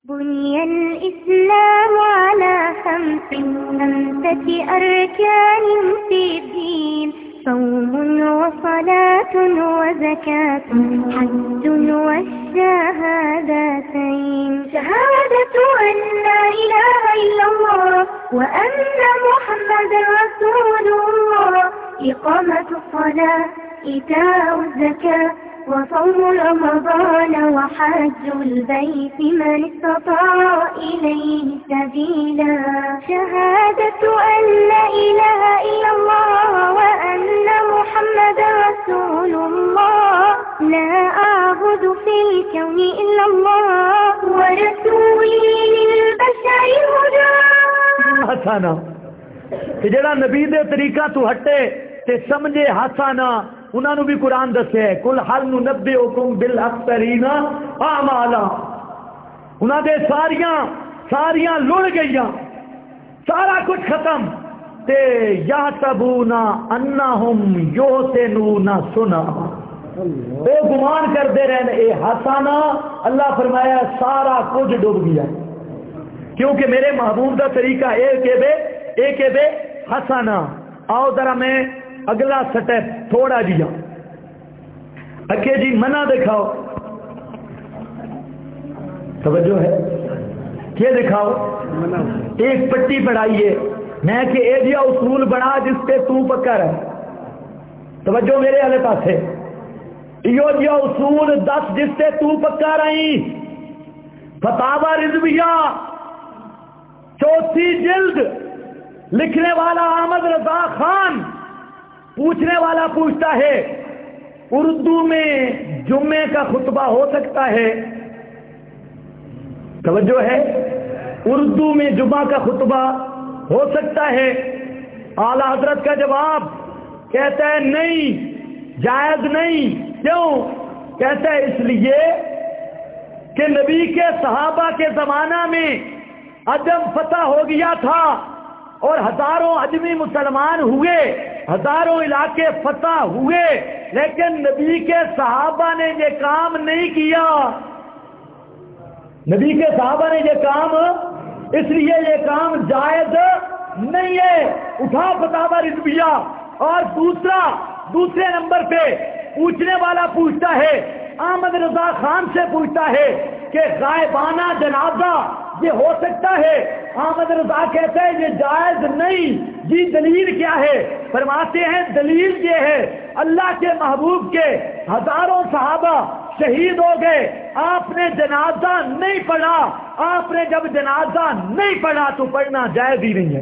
بني الإسلام على خمسة أركان في الدين: صوم وصلاة وزكاة حج والشهادتين. شهادة أن لا إله إلا الله وأن محمد رسول الله، إقامة الصلاة، إيتاء الزكاة، وصوم رمضان وحج البيت من استطاع إليه سبيلا. شهادة أن لا إله إلا الله وأن محمد رسول الله، لا أعبد في الكون إلا الله ورسولي للبشر هدى. ہسانا جڑا نبی دے طریقہ تو ہٹے تے سمجھے ہسانا، انہوں نے بھی قرآن دسے ہے کل حل ننبئکم بالاخسرین اعمالا. انہوں نے ساریاں لڑ گئیاں، سارا کچھ ختم تے یحسبون انہم یحسنون صنعا، وہ گمان کرتے رہے اے ہسانا. اللہ فرمایا سارا کچھ ڈوب گیا، کیونکہ میرے محبوب کا طریقہ ایک بے ہسانا. آؤ ذرا میں اگلا سٹیپ تھوڑا جیا اکے جی منع دکھاؤ، توجہ ہے کیا دکھاؤ؟ ایک پٹی پڑھائیے میں کہ اے جیا اصول بنا جس پہ تو پکا رہے. توجہ میرے والے پاس ہے، یہ جیا اصول 10 جس پہ تو پکا رہی. فتاوی رضویہ 4 جلد، لکھنے والا احمد رضا خان. پوچھنے والا پوچھتا ہے اردو میں جمعے کا خطبہ ہو سکتا ہے؟ توجہ ہے، اردو میں جمعہ کا خطبہ ہو سکتا ہے؟ اعلی حضرت کا جواب کہتا ہے نہیں، جائز نہیں. کیوں؟ کہتا ہے اس لیے کہ نبی کے صحابہ کے زمانہ میں عجم فتح ہو گیا تھا اور ہزاروں عجمی مسلمان ہوئے، ہزاروں علاقے فتح ہوئے، لیکن نبی کے صحابہ نے یہ کام نہیں کیا. نبی کے صحابہ نے یہ کام، اس لیے یہ کام جائز نہیں ہے. اٹھا فتاوی رضویہ. اور دوسرے نمبر پہ پوچھنے والا پوچھتا ہے، احمد رضا خان سے پوچھتا ہے کہ غائبانہ جنازہ یہ ہو سکتا ہے؟ احمد رضا کہتے ہیں یہ جائز نہیں. جی دلیل کیا ہے؟ فرماتے ہیں دلیل یہ ہے اللہ کے محبوب کے ہزاروں صحابہ شہید ہو گئے، آپ نے جنازہ نہیں پڑھا. آپ نے جب جنازہ نہیں پڑھا تو پڑھنا جائز ہی نہیں ہے.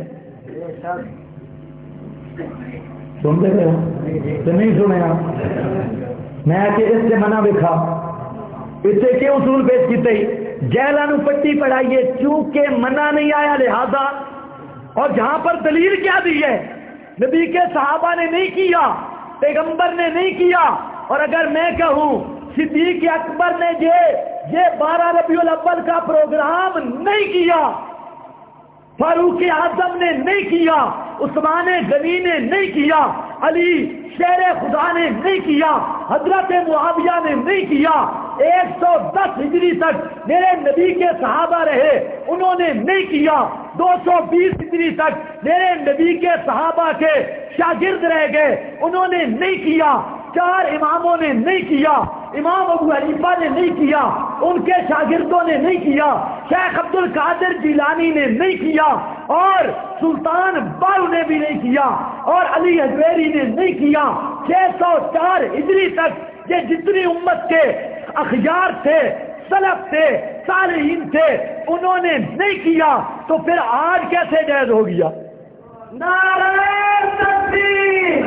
سنتے تھے تو نہیں سنے آپ؟ میں کہ اس سے منع دکھا، اس سے کیوں اصول پیش کیتے ہی جہلانو پٹی پڑھائیے چونکہ منع نہیں آیا لہذا. اور جہاں پر دلیل کیا دی ہے، نبی کے صحابہ نے نہیں کیا، پیغمبر نے نہیں کیا. اور اگر میں کہوں صدیق اکبر نے یہ 12 ربیع الاول کا پروگرام نہیں کیا، فاروق اعظم نے نہیں کیا، عثمان غنی نے نہیں کیا، علی شیر خدا نے نہیں کیا، حضرت معاویہ نے نہیں کیا، 110 ہجری تک میرے نبی کے صحابہ رہے انہوں نے نہیں کیا، 220 ہجری تک میرے نبی کے صحابہ کے شاگرد رہ گئے انہوں نے نہیں کیا، 4 اماموں نے نہیں کیا، امام ابو حنیفہ نے نہیں کیا، ان کے شاگردوں نے نہیں کیا، شیخ عبد القادر جیلانی نے نہیں کیا، اور سلطان باو نے بھی نہیں کیا، اور علی حجویری نے نہیں کیا. 604 ہجری تک یہ جتنی امت کے اخیار تھے، سلف تھے، صالحین تھے، انہوں نے نہیں کیا، تو پھر آج کیسے جائز ہو گیا؟ نعرہ تکبیر،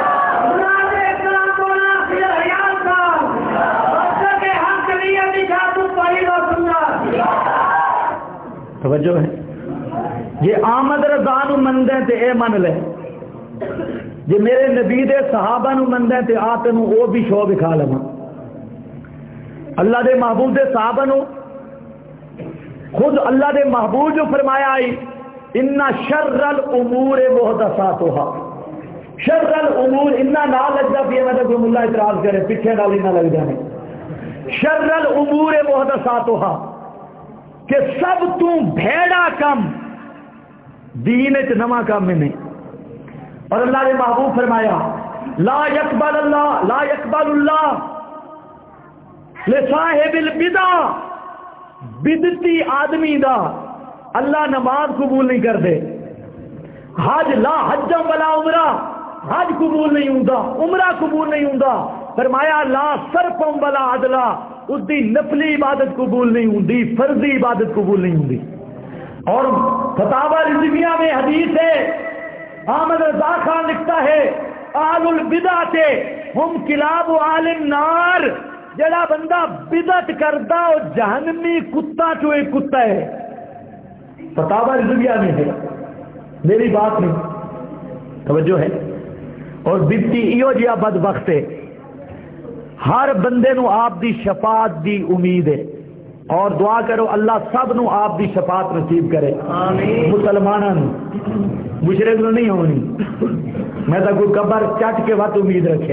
توجہ ہے. یہ آمد رضا نو مندے تے اے من لے، جے میرے نبی دے صحابہ نو مندے تے آ تینوں او بھی شو دکھا لواں. اللہ دے محبوب دے صحابہ نو خود اللہ دے محبوب جو فرمایا ہے ان شر الامور محدثاتها. شر الامور انا نہ لگتا پی مطلب اللہ اعتراض کرے پیچھے ڈالی نہ لگ جانے. شر الامور محدثاتها، کہ سب تو بھیڑا کم دین وچ نواں کام میں نہیں. اور اللہ نے محبوب فرمایا لا یقبل اللہ لصاحب البدع، بدعتی آدمی دا اللہ نماز قبول نہیں کرتے. حج لا حج ولا عمرہ، حج قبول نہیں ہوندا، عمرہ قبول نہیں ہوندا. فرمایا لا صرف ولا عدلا، اس دی نفلی عبادت قبول نہیں ہوندی، فرضی عبادت قبول نہیں ہوندی. اور فتاوی رضویہ میں حدیث ہے، احمد رضا خان لکھتا ہے اہل البدعۃ ہم کلاب اہل النار، جڑا بندہ بدعت کردا او جہنمی کتا چوں ایک کتا ہے. فتاوی رضویہ میں ہے، میری بات نہیں، توجہ ہے. اور بدعتی ایو جیا بدبخت ہے، ہر بندے نو آپ دی شفاعت دی امید ہے. اور دعا کرو اللہ سب نو آپ دی شفاعت نصیب کرے. آمین. مسلمانوں مشرک نو نہیں ہونی، میں تو کوئی قبر چٹ کے وقت امید رکھے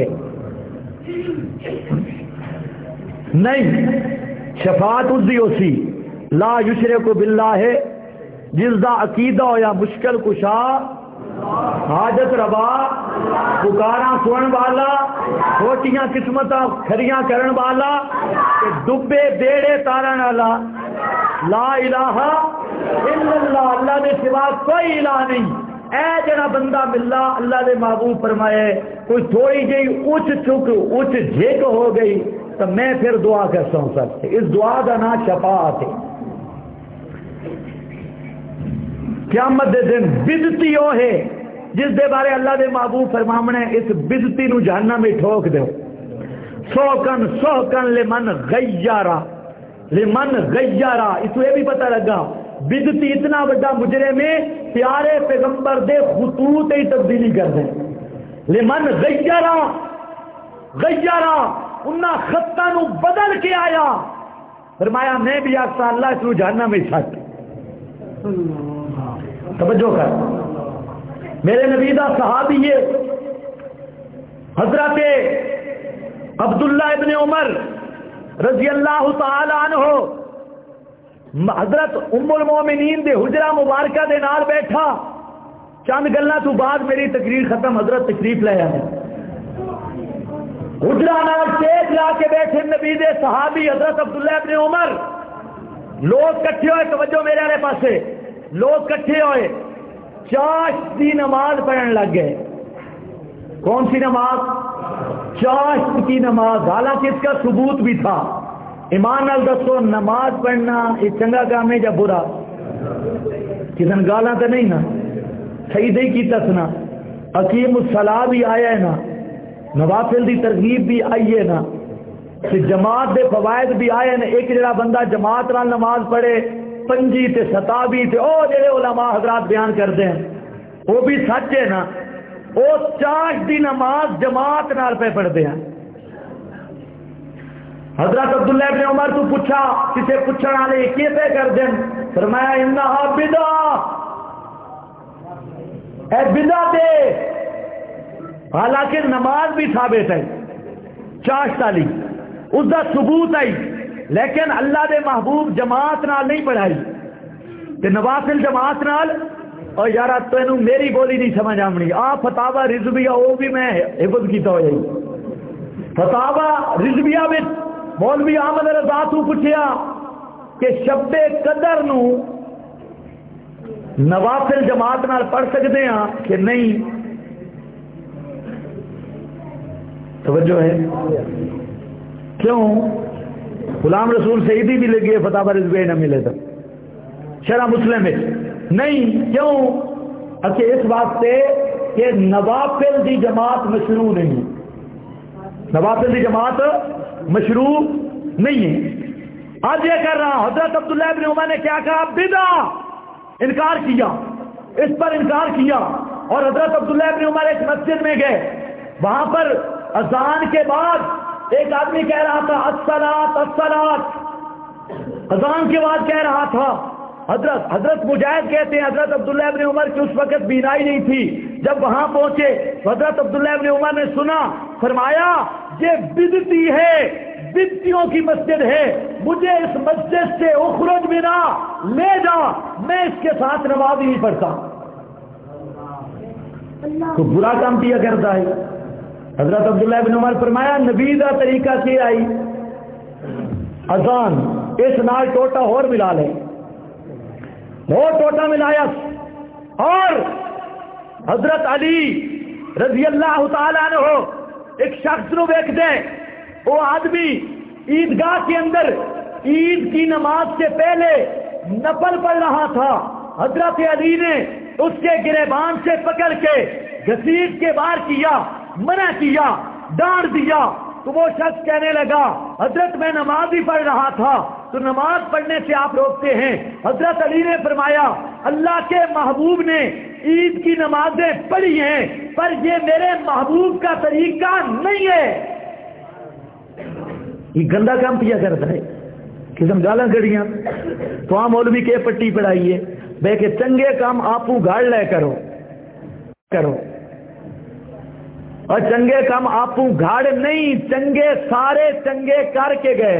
نہیں. شفاعت اس دی اسی لا یشرک باللہ، جس دا عقیدہ ہویا مشکل کشا، حاجت روا، پکارا سن والا، چھوٹیاں قسمتاں کھریاں کرن والا، ڈبے بیڑے تارن والا، لا الہ الا اللہ، اللہ دے سوا کوئی الہ نہیں. اے جڑا بندہ ملا، اللہ دے محبوب فرمائے کوئی تھوڑی جی اچ چک اچ جھک ہو گئی تو میں پھر دعا کرتا ہوں. سب سے اس دعا کا نام شفاعت ہے. قیامت دے دن بدعتی وہ ہے جس دے بارے اللہ دے محبوب فرمانے اس بدعتی نو جہنم میں ٹھوک دو. سوکن لمن غیرہ، لمن غیرہ. اس کو یہ بھی پتہ لگا بدعتی اتنا بڑا مجرم ہے، پیارے پیغمبر دے خطوط ہی تبدیلی کر دیں. لمن غیرہ، غیرہ انہاں خطاں نو بدل کے آیا. فرمایا میں بھی آخا اللہ اس کو جہنم میں چھٹ. توجہ کر، میرے نبی دا صحابی ہے حضرت عبداللہ ابن عمر رضی اللہ تعالی عنہ، حضرت ام المومنین دے حجرہ مبارکہ دے نال بیٹھا. چند گلاں تو بعد میری تقریر ختم، حضرت تشریف لے آئے. حجرہ نال سیج لا کے بیٹھے نبی دے صحابی حضرت عبداللہ ابن عمر. لوگ کٹھے ہوئے، توجہ میرے والے پاسے، لوگ کٹھے ہوئے چاشت کی نماز پڑھنے لگ گئے. کون سی نماز؟ چاشت کی نماز. حالانکہ اس کا ثبوت بھی تھا. ایمان نال دسو نماز پڑھنا یہ چنگا کام ہے یا برا؟ کسی گالاں تو نہیں نا، صحیح نہیں کیتا سنا. حکیم الصلاح بھی آیا ہے نا، نوافل دی ترغیب بھی آئی ہے نا، جماعت دے فوائد بھی آئے نا. ایک جڑا بندہ جماعت نال نماز پڑھے پنجی تے ستابی تے او جڑے علماء حضرات بیان کرتے ہیں وہ بھی سچ ہے نا. وہ چاش دی نماز جماعت نال پہ پڑھتے ہیں. حضرت عبداللہ ابن عمر تو پوچھا، کسے پوچھنے والے کی پہ کر دیں؟ فرمایا انہا بدعہ، اے بدعت ہے. حالانکہ نماز بھی ثابت ہے چاشت والی، اس کا ثبوت آئی، لیکن اللہ دے محبوب جماعت نال نہیں پڑھائی تے نوافل جماعت نال. اور یار تینو میری بولی نہیں سمجھ آمنی. فتاوی رضویہ وہ بھی میں حفظ کیتا ہو جائی. فتاوی رضویہ میں مولوی احمد رضا تو پوچھیا کہ شب قدر نو نوافل جماعت نال پڑھ سکتے ہیں کہ نہیں؟ توجہ ہے کیوں؟ غلام رسول سعیدی بھی لگی ہے فتاوی رضویہ نہ ملے تو شرح مسلم میں نہیں. کیوں؟ اچھا اس واسطے کہ نوافل دی جماعت مشروع نہیں، نوافل دی جماعت مشروع نہیں ہے. آج یہ کر رہا حضرت عبداللہ ابن عمر نے کیا کہا؟ بدعہ، انکار کیا، اس پر انکار کیا. اور حضرت عبداللہ ابن عمر ایک مسجد میں گئے، وہاں پر اذان کے بعد ایک آدمی کہہ رہا تھا الصلاۃ الصلاۃ، اذان کے بعد کہہ رہا تھا. حضرت مجاہد کہتے ہیں حضرت عبداللہ ابن عمر کی اس وقت بینائی نہیں تھی. جب وہاں پہنچے حضرت عبداللہ ابن عمر نے سنا، فرمایا یہ بدعتی ہے، بدتیوں کی مسجد ہے، مجھے اس مسجد سے اخرج بنا، لے جا، میں اس کے ساتھ نماز ہی نہیں پڑھتا۔ تو برا کام کیا کرتا ہے۔ حضرت عبداللہ بن عمر فرمایا نبی دا طریقہ کیا آئی، اذان اس نال ٹوٹا اور ملا لے، اور ٹوٹا ملایا، اور حضرت علی رضی اللہ تعالیٰ عنہ ایک شخص نو دیکھ دے، وہ آدمی عیدگاہ کے اندر عید کی نماز سے پہلے نفل پڑھ رہا تھا، حضرت علی نے اس کے گریبان سے پکڑ کے گھسیٹ کے باہر کیا، منع کیا، ڈانٹ دیا، تو وہ شخص کہنے لگا حضرت میں نماز ہی پڑھ رہا تھا، تو نماز پڑھنے سے آپ روکتے ہیں؟ حضرت علی نے فرمایا اللہ کے محبوب نے عید کی نمازیں پڑھی ہیں، پر یہ میرے محبوب کا طریقہ نہیں ہے۔ یہ گندا کام کیا کرتا ہے، قسم گالاں کڑیاں تو ہاں مولوی کے پٹی پڑھائیے بے کہ چنگے کام آپ گاڑ لے کرو اور چنگے کام آپ گھاڑ نہیں، چنگے سارے چنگے کر کے گئے،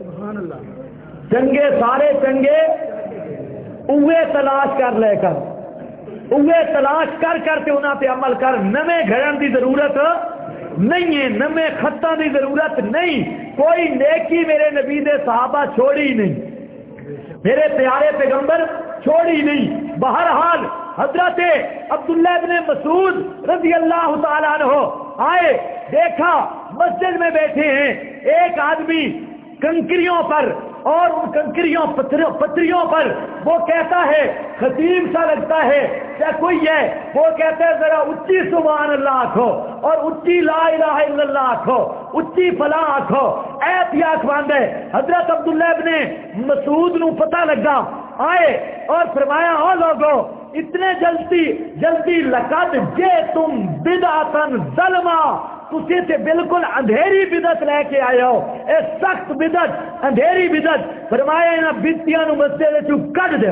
چنگے سارے چنگے اوے تلاش کر لے کر، اوے تلاش کر کر کے انہاں پہ عمل کر، نویں گھڑن دی ضرورت نہیں ہے، نویں خطاں دی ضرورت نہیں، کوئی نیکی میرے نبی دے صحابہ چھوڑی نہیں، میرے پیارے پیغمبر چھوڑی نہیں۔ بہرحال حضرت عبداللہ ابن مسعود رضی اللہ تعالیٰ عنہ آئے، دیکھا مسجد میں بیٹھے ہیں ایک آدمی کنکریوں پر، اور ان کنکریوں پتھریوں پر وہ کہتا ہے خطیب سا لگتا ہے کیا کوئی ہے، وہ کہتا ہے ذرا اچھی سبحان اللہ آکھو، اور اچھی لا الہ الا اللہ آکھو، اچھی فلاں آکھو، ایت یا اخواند ہے۔ حضرت عبداللہ ابن مسعود نو پتہ لگا، آئے اور فرمایا او لوگو اتنے جلدی لقد جے تم بدعتن ظلما، تسی تے بالکل اندھیری بدعت لے کے آئے ہو، اے سخت بدعت، اندھیری بدعت۔ فرمایا انہاں بدتیاں نو مسجد وچوں کڈ دیو۔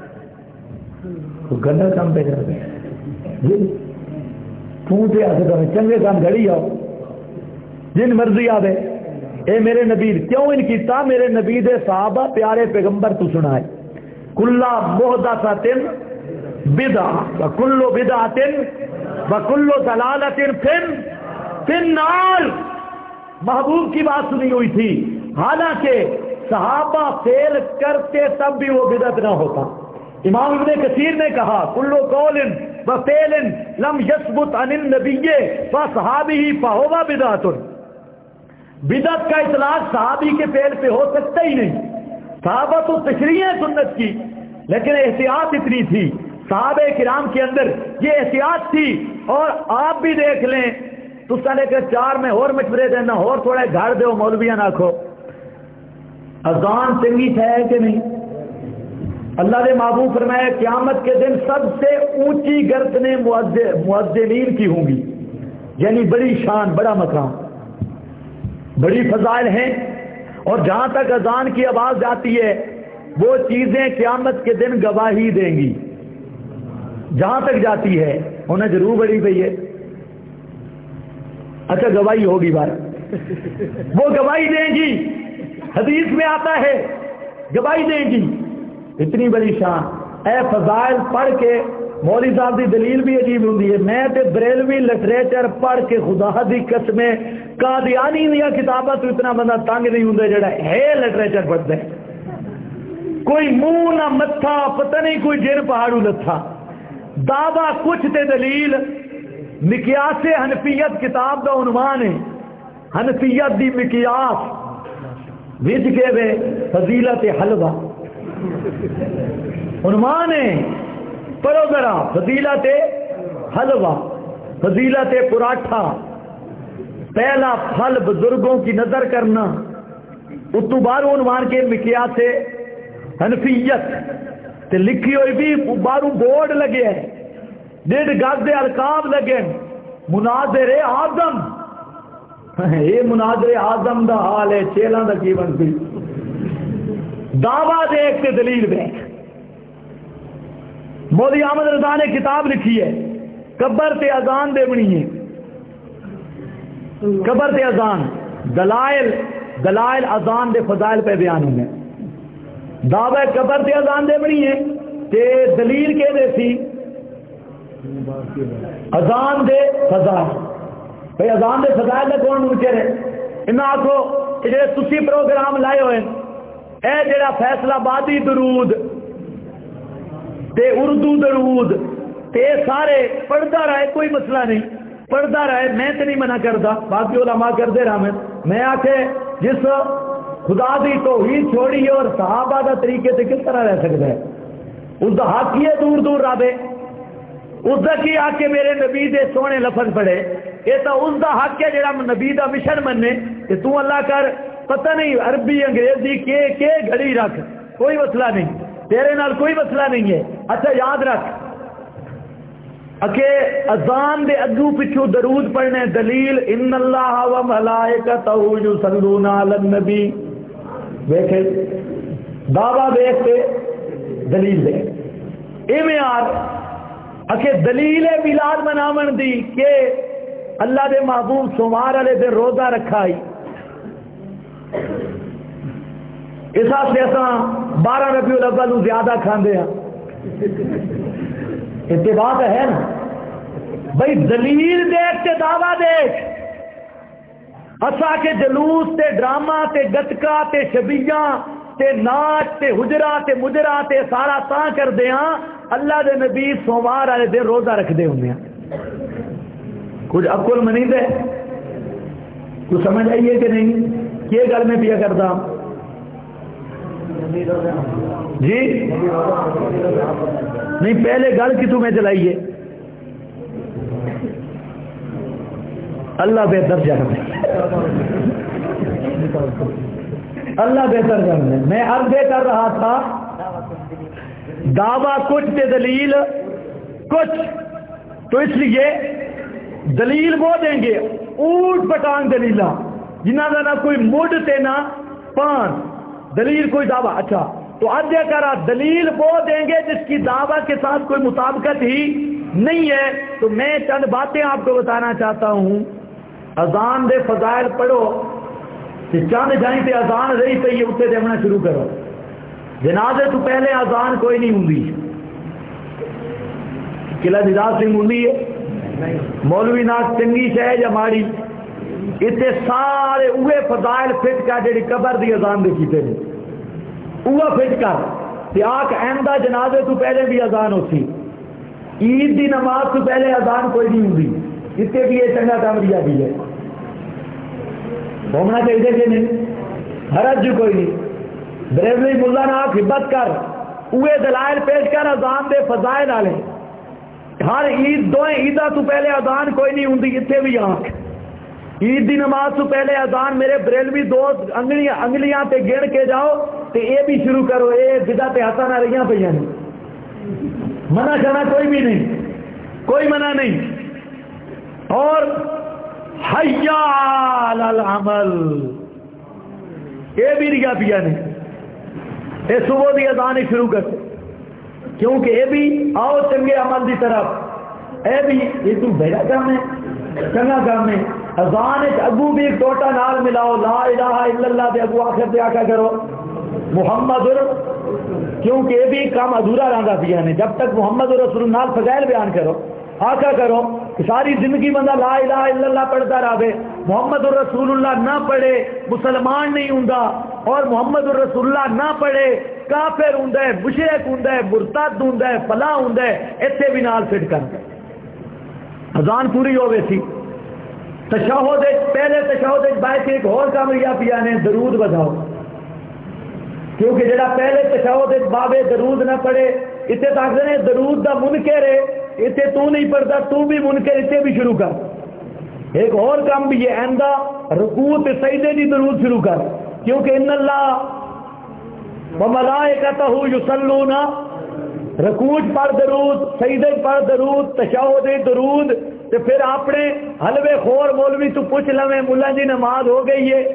تو گندا کام پہ کر دے تو تے آ کے چنگے کام گھڑی آؤ جن مرضی آوے، اے میرے نبی کیوں ان کیتا؟ میرے نبی دے صحابہ پیارے پیغمبر تو سنائے کلا محدثۃ بدعہ وکل بدعۃ وکل ضلالۃ فی النار۔ محبوب کی بات سنی ہوئی تھی، حالانکہ صحابہ فیل کرتے تب بھی وہ بدعت نہ ہوتا۔ امام ابن کثیر نے کہا کل قول و فعل لم یثبت عن النبی فصحابہ فہو بدعۃ۔ بدعت کا اطلاق صحابی کے فعل پہ ہو سکتا ہی نہیں۔ صحابہ تو تشریح سنت کی، لیکن احتیاط اتنی تھی صحابہ کرام کے اندر، یہ احتیاط تھی۔ اور آپ بھی دیکھ لیں تو لے کر چار میں اور مشورے دینا، اور تھوڑے گھر دو مولویاں ناکھو، اذان چنگی ہے کہ نہیں؟ اللہ نے محبوب فرمایا قیامت کے دن سب سے اونچی گردنیں مؤذنین کی ہوں گی، یعنی بڑی شان، بڑا مقام، بڑی فضائل ہیں۔ اور جہاں تک اذان کی آواز جاتی ہے وہ چیزیں قیامت کے دن گواہی دیں گی، جہاں تک جاتی ہے انہیں ضرور بڑی پئی ہے، اچھا گواہی ہوگی بار وہ گواہی دیں گی، حدیث میں آتا ہے گواہی دیں گی، اتنی بڑی شان۔ اے فضائل پڑھ کے مولوی صاحب دی دلیل بھی عجیب ہوندی ہے، میں تے بریلوی لٹریچر پڑھ کے خدا دی قسمیں قادیانی دیا کتاباں تو اتنا بندہ تنگ نہیں ہوندا جڑا ہے لٹریچر پڑھدا ہے، کوئی منہ نہ متھا، پتہ نہیں کوئی جن پہاڑوں لتھا، دعویٰ کچھ تے دلیل۔ مقیاس حنفیت کتاب دا عنوان ہے، حنفیت دی مقیاس وچ کے وے فضیلت حلوہ عنوان ہے، پڑھو ذرا فضیلت حلوہ، فضیلت پراٹھا، پہلا پھل بزرگوں کی نظر کرنا، اتو بارو عنوان کے مقیاس حنفیت تے لکھی ہوئی بھی بارو بورڈ لگے ہیں، 1.5 گز دے القاب لگے، مناظر اعظم، یہ مناظر اعظم دا حال ہے، چیلاں دا کی بنتی دعویٰ دیکھ کے دلیل دیکھ۔ مولوی احمد رضا نے کتاب لکھی ہے قبر تے اذان دے بنی ہے، قبر تے اذان، دلائل دلائل اذان دے فضائل پہ بیان ہونے دعوی قبر تے اذان دے بنی ہے تے دلیل کے دے سی اذان دے فضائل بھئی اذان دے فضائل دے کون منکر ہے انہاں آکھو کہ جڑے تسی پروگرام لائے ہوئے اے جڑا فیصلہ آبادی درود تے اردو درود تے سارے پڑھتا رہے کوئی مسئلہ نہیں پڑھتا رہے میں تو نہیں منع کرتا باقی علماء کرتے رہے میں آکھے جس خدا دی توحید چھوڑی ہے اور صحابہ دا طریقے سے کس طرح رہ سکتا ہے اس دا حق ہی ہے دور دور رابے اس دا کی آ کے میرے نبی دے سونے لفظ پڑھے یہ تو اس دا حق ہے جڑا نبی دا مشن مننے کہ تو اللہ کر پتہ نہیں عربی انگریزی کے گھڑی رکھ کوئی مسئلہ نہیں تیرے نال کوئی مسئلہ نہیں ہے اچھا یاد رکھ کہ اذان دے اگو پچھو درود پڑھنے دلیل ان اللہ و ملائکتہ یصلون علی النبی دیکھے دعویٰ دیکھ کے دلیل دے ایویں آر کہ دلیل میلاد مناون دی کہ اللہ دے محبوب سوموار والے دن روزہ رکھا ہی اس واسطے اساں 12 ربیع الاول زیادہ کھاندے ہیں اتباع ہے نا بھائی دلیل دیکھ تے دعویٰ دیکھ اسا کے جلوس تے ڈرامہ تے گتکا تے شبیہ تے ناچ تے حجرا تے مجرا تے سارا تاں کر دے ہاں اللہ دے نبی سوموار والے دن روزہ رکھ دے ہوندے ہیں کچھ عقل منی دے کچھ سمجھ آئیے کہ نہیں کیا گل میں پیا کرتا جی نہیں پہلے گل کی تمہیں چلائیے اللہ بہتر جانے اللہ بہتر جانے میں عرض کر رہا تھا دعویٰ کچھ تے دلیل کچھ تو اس لیے دلیل وہ دیں گے اونٹ پٹانگ دلیلہ جنہ کا نہ کوئی مڈ تے نہ پان دلیل کوئی دعویٰ اچھا تو ادھے کرا دلیل وہ دیں گے جس کی دعویٰ کے ساتھ کوئی مطابقت ہی نہیں ہے تو میں چند باتیں آپ کو بتانا چاہتا ہوں اذان دے فضائل پڑھو کہ چند جائیں تے اذان رہی پہ یہ اتنے دینا شروع کرو جنازے تو پہلے اذان کوئی نہیں ہوں قلعہ نجات سنگھ ہوں ہے مولوی ناز چنگی شہ یا ماڑی اتنے سارے اوے فضائل فٹ کر جی قبر دی اذان دے کیتے ہیں اوہ فٹ کر تے آکھ آئندہ جنازے تو پہلے بھی اذان ہوتی عید دی نماز تو پہلے اذان کوئی نہیں ہوں اتنے بھی یہ چنگا کام دیا بھی ہے ہونا چاہیے کہ نہیں حرج جو کوئی نہیں بریلوی ملا نہ ہمت کر اوے دلائل پیش کر اذان دے فضائل والے ہر عید دوئیں عیدہ تو پہلے اذان کوئی نہیں ہوں اتنے بھی آنکھ عید دی نماز تو پہلے اذان میرے بریلوی دوست انگلیاں تے گن کے جاؤ تے اے بھی شروع کرو اے بدعت ہاتھاں نہ رہیاں پہ منع کرنا کوئی بھی نہیں کوئی منع نہیں اور حیا علی العمل اے بھی ریا پیا نہیں اے صبح دی اذان ہی شروع کر کیونکہ اے بھی آؤ چنگے عمل دی طرف اے بھی یہ تو بھیڑا کام ہے چنگا کام ہے اذان اگو بھی ایک ٹوٹا نال ملاؤ لا الہ الا اللہ دے اگو آخر دے آکا کرو محمد کیونکہ یہ بھی کام ادھورا رہندا پیا نے جب تک محمد رسول اللہ فضائل بیان کرو آقا کرو کہ ساری زندگی بندہ لا الہ الا اللہ پڑھتا رہے محمد رسول اللہ نہ پڑھے مسلمان نہیں ہوندا اور محمد رسول اللہ نہ پڑھے کافر ہوندا ہے مشرک ہوندا ہے مرتد ہوندا ہے فلاں ہوندا ہے ایتھے بھی نال فٹ کر اذان پوری ہوے سی تشہد پہلے تشہد باعث ایک اور کام ریا پیا نے درود بجاؤ کیونکہ جڑا پہلے تشہد بابے درود نہ پڑھے اتنے تک نے درود دا منکر ہے اتنے تو نہیں پڑھتا تو بھی منکر اتنے بھی شروع کر ایک اور کام بھی ہے آئندہ رکوع تے سجدے دی درود شروع کر کیونکہ ان اللہ وملائکتہ یصلون رکوع پڑھ درود سجدے پڑھ درود تشہد درود تے پھر اپنے حلوے خور مولوی تو پوچھ لویں ملا جی نماز ہو گئی ہے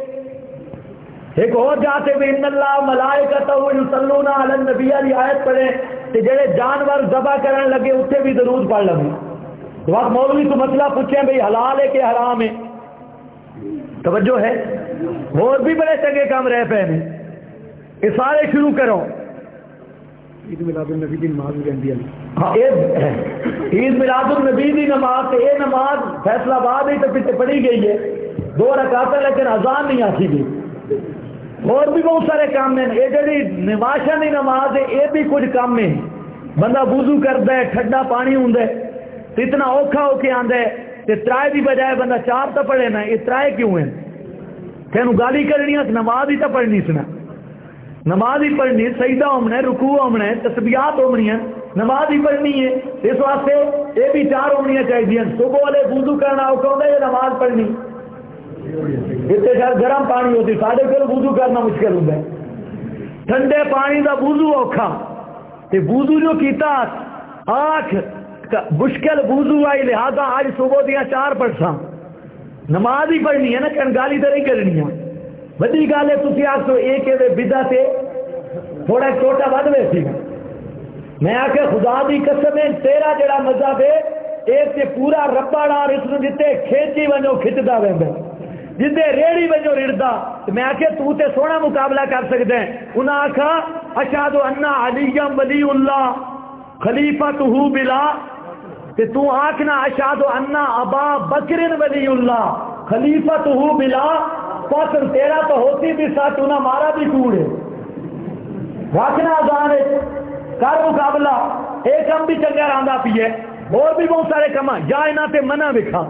ایک اور جاتے بھی ان اللہ ملائکتہ یصلون علی النبی علی آیت پڑھے کہ جڑے جانور ذبح کرنے لگے اتنے بھی درود پڑھ لیں تو آپ مولوی تو مسئلہ پوچھیں بھئی حلال ہے کہ حرام ہے توجہ ہے اور بھی بڑے چنگے کام رہ پے نے، یہ سارے شروع کرو۔ عید میلاد النبی دی نماز بھی رہندی ہے۔ ہاں عید میلاد النبی دی نماز، یہ نماز فیصلہ آباد ہی تو پیچھے پڑھی گئی ہے 2 رکعت، لیکن اذان نہیں آتی گئی۔ اور بھی بہت سارے کام ہیں، یہ جڑی نماشا دی نماز ہے یہ بھی کچھ کام ہے۔ بندہ وضو کرتا ہے، ٹھنڈا پانی ہوں تو اتنا اوکھا ہو کے آندا ہے، تے ترائے دی بجائے بندہ 4 تو پڑھے نا، یہ ترائے کیوں ہیں؟ کہ گالی کرنی ہے، نماز ہی تو پڑھنی سنا، نماز ہی پڑھنی، سجدہ ہونا ہے، رکوع ہونا ہے، تسبیحات ہونی ہیں، نماز ہی پڑھنی ہے۔ اس واسطے یہ بھی 4 ہونی چاہیے۔ صبح والے وضو کرنا اوکھا ہوتا ہے یا نماز پڑھنی؟ اتنے گرم پانی ہوتی، سارے کو وضو کرنا مشکل ہوتا ہے، ٹھنڈے پانی کا وضو اوکھا، تے وضو جو کیتا آنکھ مشکل وضو آئی، لہذا آج صبح دیا 4 پڑھساں، نماز ہی پڑھنی ہے نا، گالی تو نہیں کرنی ہے۔ بڑی گل ہے تھی آخو ایک بدعت ہے، تھوڑا چھوٹا ود ویسی، میں آخر خدا دی قسم ہے تیرا جڑا مذہب ہے ایک تے پورا ربا ڈار اس نے جتے کھیچی ونجو کھچتا وہدا، جتے ریڑی ونجو رڑدا، میں آخر تو تے سونا مقابلہ کر سکتے ہیں۔ انہاں آخا اشہد ان علی ولی اللہ خلیفۃہ بلا، تے تو آخنا اشہد ان ابا بکر ولی اللہ خلیفۃہ بلا، پاسر تیرا تو ہوتی بھی ساتھ انہاں مارا بھی کوڑ ہے، رکھنا آزان ہے، کر مقابلہ، ایک کم بھی چنگا رہندا پی ہے۔ اور بھی بہت سارے کم، یا انہاں تے منع وکھا،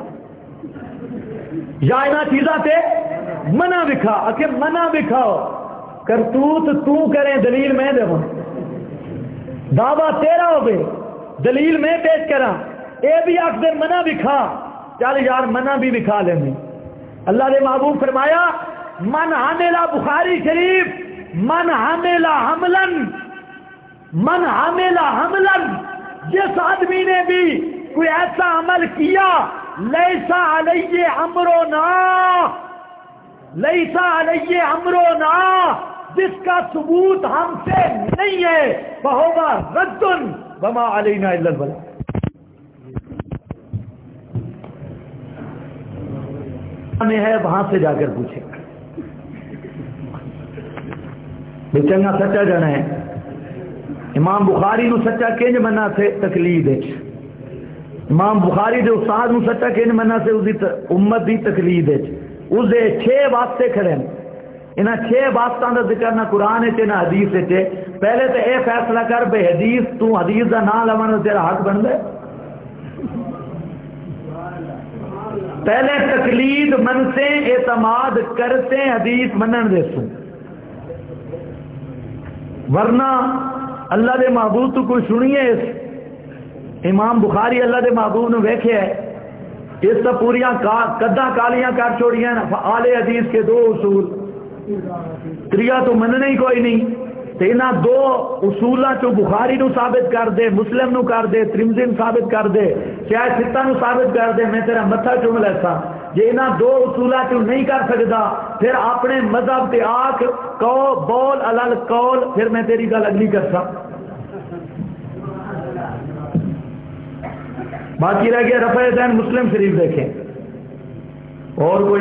یا انہاں چیزاں تے منع وکھا، کہ منع وکھاؤ، کرتوت تو کریں دلیل میں دے، دعویٰ تیرا ہو گئے دلیل میں پیش کرا، اے بھی آخ دے منع وکھا، چل یار منع بھی وکھا لیں۔ اللہ نے محبوب فرمایا من حاملہ، بخاری شریف، من حاملہ حملن، من حاملہ حملن، جس آدمی نے بھی کوئی ایسا عمل کیا لیسا علیہ امرنا، لیسا علیہ امرنا، جس کا ثبوت ہم سے نہیں ہے، فہو رد وما علینا الا البلاغ۔ میں ہے وہاں سے جا کر پوچھے بے چنگا سچا جانا ہے۔ امام بخاری نو سچا کنج منا سے تقلید ہے، امام بخاری دے استاد نو سچا کنج منا سے اس دی امت دی تقلید ہے۔ اس دے 6 واسطے کھڑے ہیں، انہاں 6 واسطاں دا ذکر نہ قرآن ہے نہ حدیث ہے۔ پہلے تو اے فیصلہ کر بے حدیث تو حدیث دا نام لوانا تیرا حق بندا ہے؟ پہلے تقلید منتے اعتماد کرتے حدیث منن دے سو، ورنہ اللہ دے محبوب تو کوئی سنیے اس امام بخاری اللہ دے محبوب نے ویکھے ہے، اس تو پوریاں قداں کالیاں کر چھوڑیاں، آل حدیث کے 2 اصول، تریا تو مننا ہی کوئی نہیں، تے انہاں 2 اصولاں چوں بخاری نو ثابت کر دے، مسلم نو کر دے، ترمذی نو ثابت کر دے، چاہے ستہ نو ثابت کر دے، میں تیرا متھا چوم لیتا۔ جے انہاں 2 اصولاں چوں نہیں کر سکدا پھر اپنے مذہب تے آکھ کو بول علل قول، پھر میں تیری گل اگلی کرتا۔ باقی رہ گیا رفع ذہن مسلم شریف دیکھیں، اور کوئی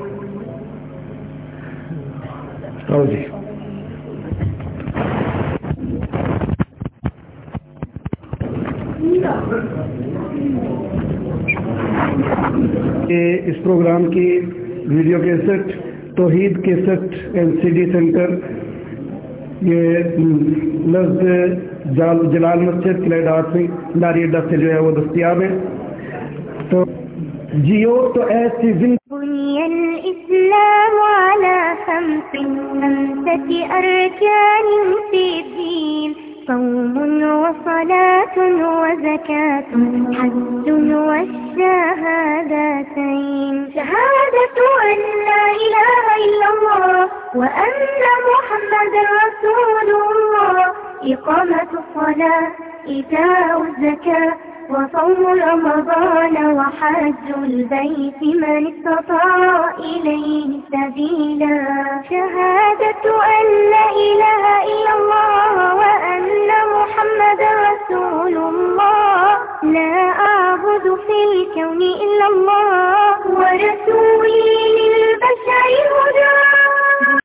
جی اس پروگرام کی video cassette Tauheed cassette and C D centre, یہ لفظ جلال مسجد قلعہ ڈار سے ناری اڈا سے جو ہے وہ دستیاب ہے۔ تو جیو تو ایسی زندگی بني الإسلام على 5 أركان في الدين، صوم وصلاة وزكاة حج والشهادتين، شهادة أن لا إله إلا الله وأن محمد رسول الله، إقامة الصلاة إيتاء الزكاة وصوم رمضان وحج البيت من استطاع إليه سبيلا، شهادة أن لا إله إلا الله وأن محمد رسول الله، لا أعبد يعبد في الكون إلا الله ورسولي للبشر هدى